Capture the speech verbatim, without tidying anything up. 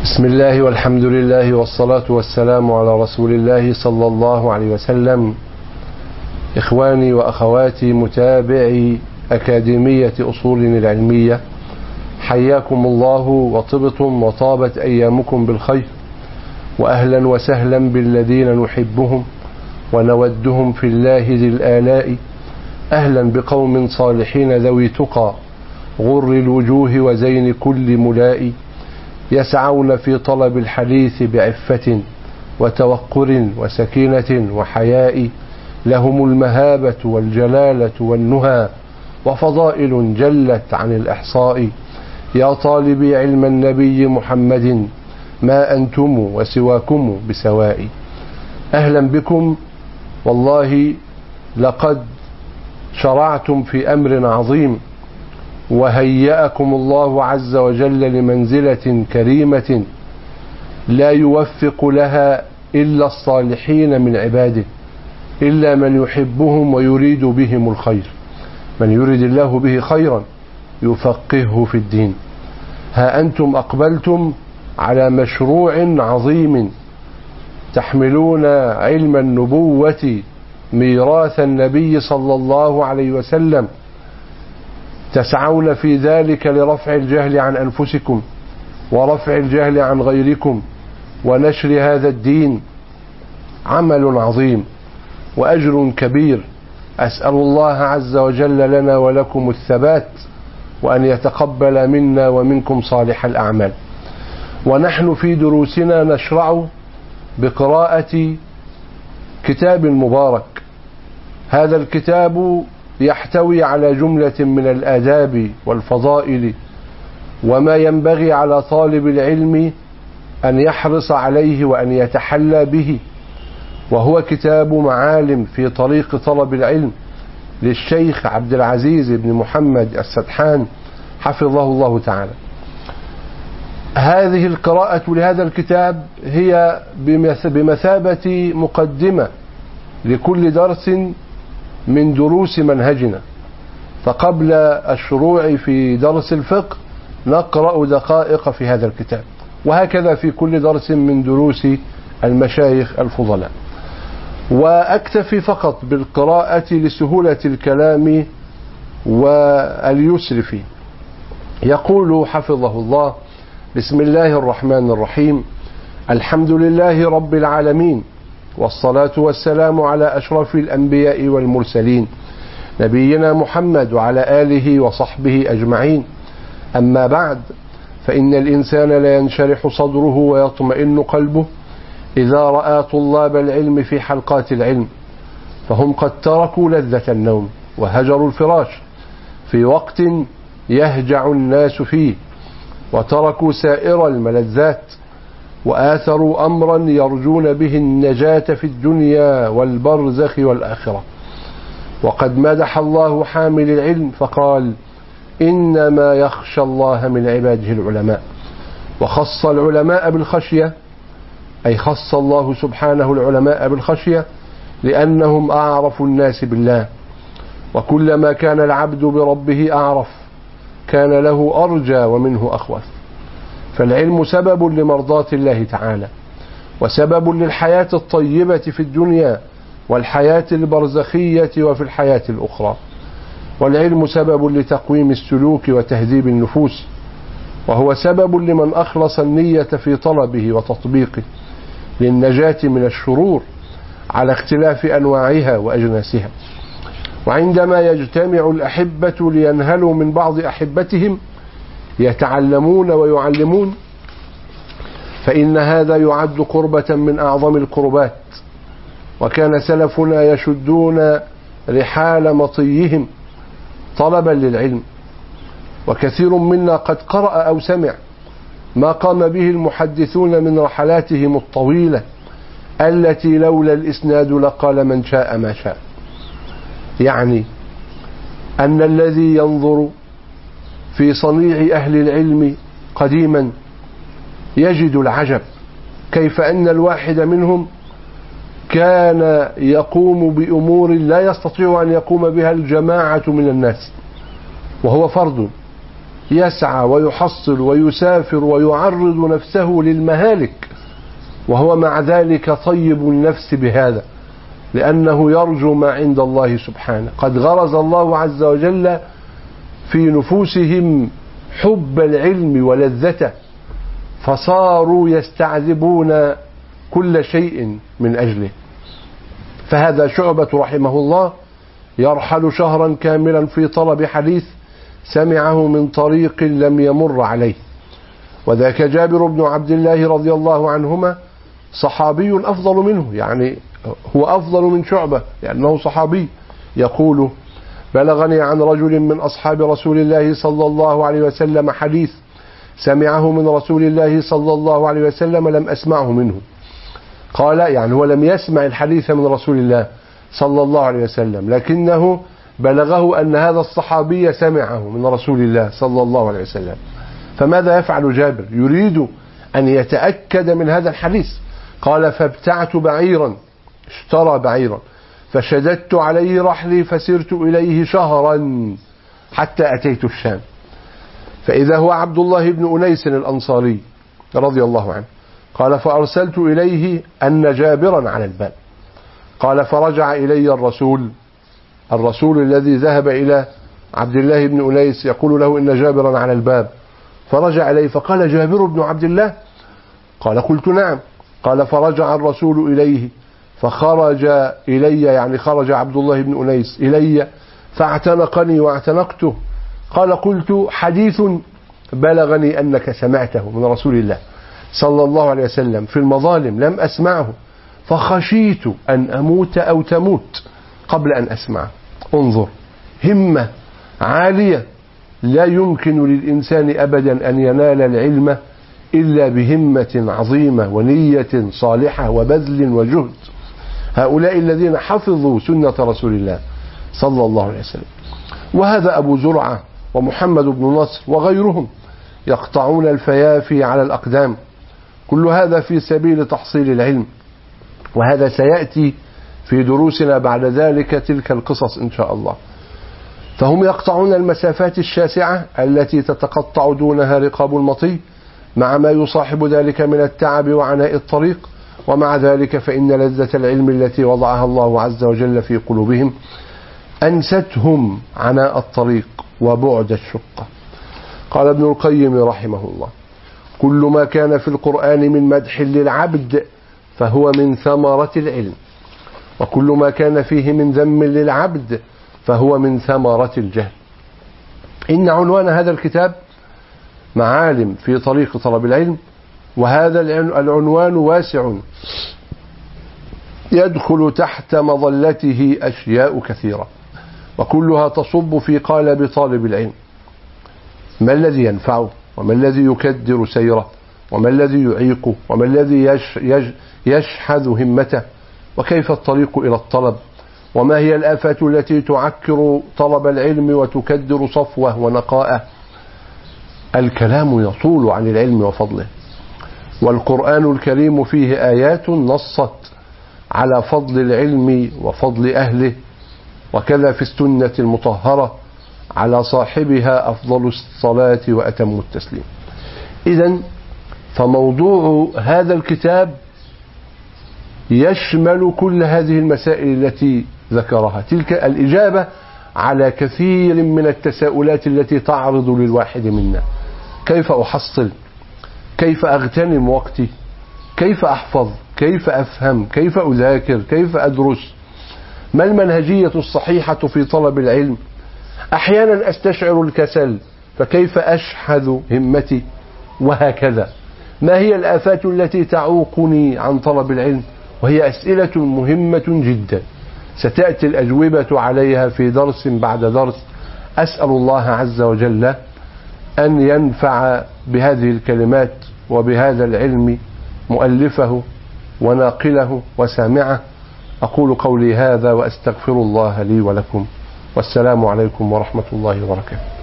بسم الله والحمد لله والصلاة والسلام على رسول الله صلى الله عليه وسلم. إخواني وأخواتي متابعي أكاديمية أصول العلمية، حياكم الله وطبتم وطابت أيامكم بالخير، وأهلا وسهلا بالذين نحبهم ونودهم في الله ذي الآلاء. أهلا بقوم صالحين ذوي تقى غر الوجوه وزين كل ملاء، يسعون في طلب الحديث بعفة وتوقر وسكينة وحياء، لهم المهابة والجلالة والنهى وفضائل جلت عن الإحصاء. يا طالبي علم النبي محمد ما أنتم وسواكم بسواء. أهلا بكم، والله لقد شرعتم في أمر عظيم، وهيأكم الله عز وجل لمنزلة كريمة لا يوفق لها إلا الصالحين من عباده، إلا من يحبهم ويريد بهم الخير. من يريد الله به خيرا يفقهه في الدين. ها أنتم أقبلتم على مشروع عظيم، تحملون علم النبوة ميراث النبي صلى الله عليه وسلم، تسعون في ذلك لرفع الجهل عن أنفسكم ورفع الجهل عن غيركم ونشر هذا الدين. عمل عظيم وأجر كبير، أسأل الله عز وجل لنا ولكم الثبات، وأن يتقبل منا ومنكم صالح الأعمال. ونحن في دروسنا نشرع بقراءة كتاب مبارك. هذا الكتاب يحتوي على جملة من الآداب والفضائل وما ينبغي على طالب العلم أن يحرص عليه وأن يتحلى به، وهو كتاب معالم في طريق طلب العلم للشيخ عبد العزيز بن محمد السدحان حفظه الله تعالى. هذه القراءة لهذا الكتاب هي بمثابة مقدمة لكل درس من دروس منهجنا، فقبل الشروع في درس الفقه نقرأ دقائق في هذا الكتاب، وهكذا في كل درس من دروس المشايخ الفضلاء. وأكتفي فقط بالقراءة لسهولة الكلام واليسر فيه. يقول حفظه الله: بسم الله الرحمن الرحيم، الحمد لله رب العالمين، والصلاة والسلام على أشرف الأنبياء والمرسلين نبينا محمد وعلى آله وصحبه أجمعين. أما بعد، فإن الإنسان لا ينشرح صدره ويطمئن قلبه إذا رأى طلاب العلم في حلقات العلم، فهم قد تركوا لذة النوم وهجروا الفراش في وقت يهجع الناس فيه، وتركوا سائر الملذات، وآثروا أمرا يرجون به النجاة في الدنيا والبرزخ والآخرة. وقد مدح الله حامل العلم فقال: إنما يخشى الله من عباده العلماء. وخص العلماء بالخشية، أي خص الله سبحانه العلماء بالخشية لأنهم أعرف الناس بالله، وكلما كان العبد بربه أعرف كان له أرجى ومنه أخوف. فالعلم سبب لمرضاة الله تعالى، وسبب للحياة الطيبة في الدنيا والحياة البرزخية وفي الحياة الأخرى. والعلم سبب لتقويم السلوك وتهذيب النفوس، وهو سبب لمن أخلص النية في طلبه وتطبيقه للنجاة من الشرور على اختلاف أنواعها وأجناسها. وعندما يجتمع الأحبة لينهلوا من بعض أحبتهم يتعلمون ويعلمون، فإن هذا يعد قربة من أعظم القربات. وكان سلفنا يشدون رحال مطيهم طلبا للعلم، وكثير منا قد قرأ أو سمع ما قام به المحدثون من رحلاتهم الطويلة التي لولا الإسناد لقال من شاء ما شاء. يعني أن الذي ينظر في صنيع أهل العلم قديما يجد العجب، كيف أن الواحد منهم كان يقوم بأمور لا يستطيع أن يقوم بها الجماعة من الناس، وهو فرد يسعى ويحصل ويسافر ويعرض نفسه للمهالك، وهو مع ذلك طيب النفس بهذا، لأنه يرجو ما عند الله سبحانه. قد غرز الله عز وجل في نفوسهم حب العلم ولذته، فصاروا يستعذبون كل شيء من أجله. فهذا شعبة رحمه الله يرحل شهرا كاملا في طلب حديث سمعه من طريق لم يمر عليه، وذاك جابر بن عبد الله رضي الله عنهما صحابي أفضل منه، يعني هو أفضل من شعبة لأنه صحابي. يقول: بلغني عن رجل من أصحاب رسول الله صلى الله عليه وسلم حديث سمعه من رسول الله صلى الله عليه وسلم لم أسمعه منه. قال يعني هو لم يسمع الحديث من رسول الله صلى الله عليه وسلم، لكنه بلغه أن هذا الصحابي سمعه من رسول الله صلى الله عليه وسلم. فماذا يفعل جابر؟ يريد أن يتأكد من هذا الحديث. قال: فابتعت بعيرا، اشترى بعيرا، فشددت عليه رحلي فسرت إليه شهرا حتى أتيت الشام، فإذا هو عبد الله بن أنيس الأنصاري رضي الله عنه. قال: فأرسلت إليه أن جابرا على الباب. قال: فرجع إلي الرسول الرسول الذي ذهب إلى عبد الله بن أنيس يقول له إن جابرا على الباب، فرجع إليه فقال: جابر بن عبد الله؟ قال: قلت نعم. قال: فرجع الرسول إليه فخرج إلي، يعني خرج عبد الله بن أنيس إلي فاعتنقني واعتنقته. قال: قلت: حديث بلغني أنك سمعته من رسول الله صلى الله عليه وسلم في المظالم لم أسمعه، فخشيت أن أموت أو تموت قبل أن أسمعه. انظر، همة عالية، لا يمكن للإنسان أبدا أن ينال العلم إلا بهمة عظيمة ونية صالحة وبذل وجهد. هؤلاء الذين حفظوا سنة رسول الله صلى الله عليه وسلم. وهذا أبو زرعة ومحمد بن نصر وغيرهم يقطعون الفيافي على الأقدام، كل هذا في سبيل تحصيل العلم، وهذا سيأتي في دروسنا بعد ذلك تلك القصص إن شاء الله. فهم يقطعون المسافات الشاسعة التي تتقطع دونها رقاب المطي، مع ما يصاحب ذلك من التعب وعناء الطريق، ومع ذلك فإن لذة العلم التي وضعها الله عز وجل في قلوبهم أنستهم عناء الطريق وبعد الشقة. قال ابن القيم رحمه الله: كل ما كان في القرآن من مدح للعبد فهو من ثمرة العلم، وكل ما كان فيه من ذم للعبد فهو من ثمرة الجهل. إن عنوان هذا الكتاب معالم في طريق طلب العلم، وهذا العنوان واسع يدخل تحت مظلته أشياء كثيرة، وكلها تصب في قالب طالب العلم. ما الذي ينفعه، وما الذي يكدر سيره، وما الذي يعيقه، وما الذي يش يش يشحذ همته، وكيف الطريق إلى الطلب، وما هي الآفات التي تعكر طلب العلم وتكدر صفوه ونقاءه. الكلام يطول عن العلم وفضله، والقرآن الكريم فيه آيات نصت على فضل العلم وفضل أهله، وكذا في السنة المطهرة على صاحبها أفضل الصلاة وأتم التسليم. إذن فموضوع هذا الكتاب يشمل كل هذه المسائل التي ذكرها، تلك الإجابة على كثير من التساؤلات التي تعرض للواحد منا: كيف أحصل؟ كيف أغتنم وقتي؟ كيف أحفظ؟ كيف أفهم؟ كيف أذاكر؟ كيف أدرس؟ ما المنهجية الصحيحة في طلب العلم؟ أحيانا أستشعر الكسل، فكيف أشحذ همتي؟ وهكذا. ما هي الآفات التي تعوقني عن طلب العلم؟ وهي أسئلة مهمة جدا ستأتي الأجوبة عليها في درس بعد درس. أسأل الله عز وجل أن ينفع بهذه الكلمات وبهذا العلم مؤلفه وناقله وسامعه. أقول قولي هذا وأستغفر الله لي ولكم، والسلام عليكم ورحمة الله وبركاته.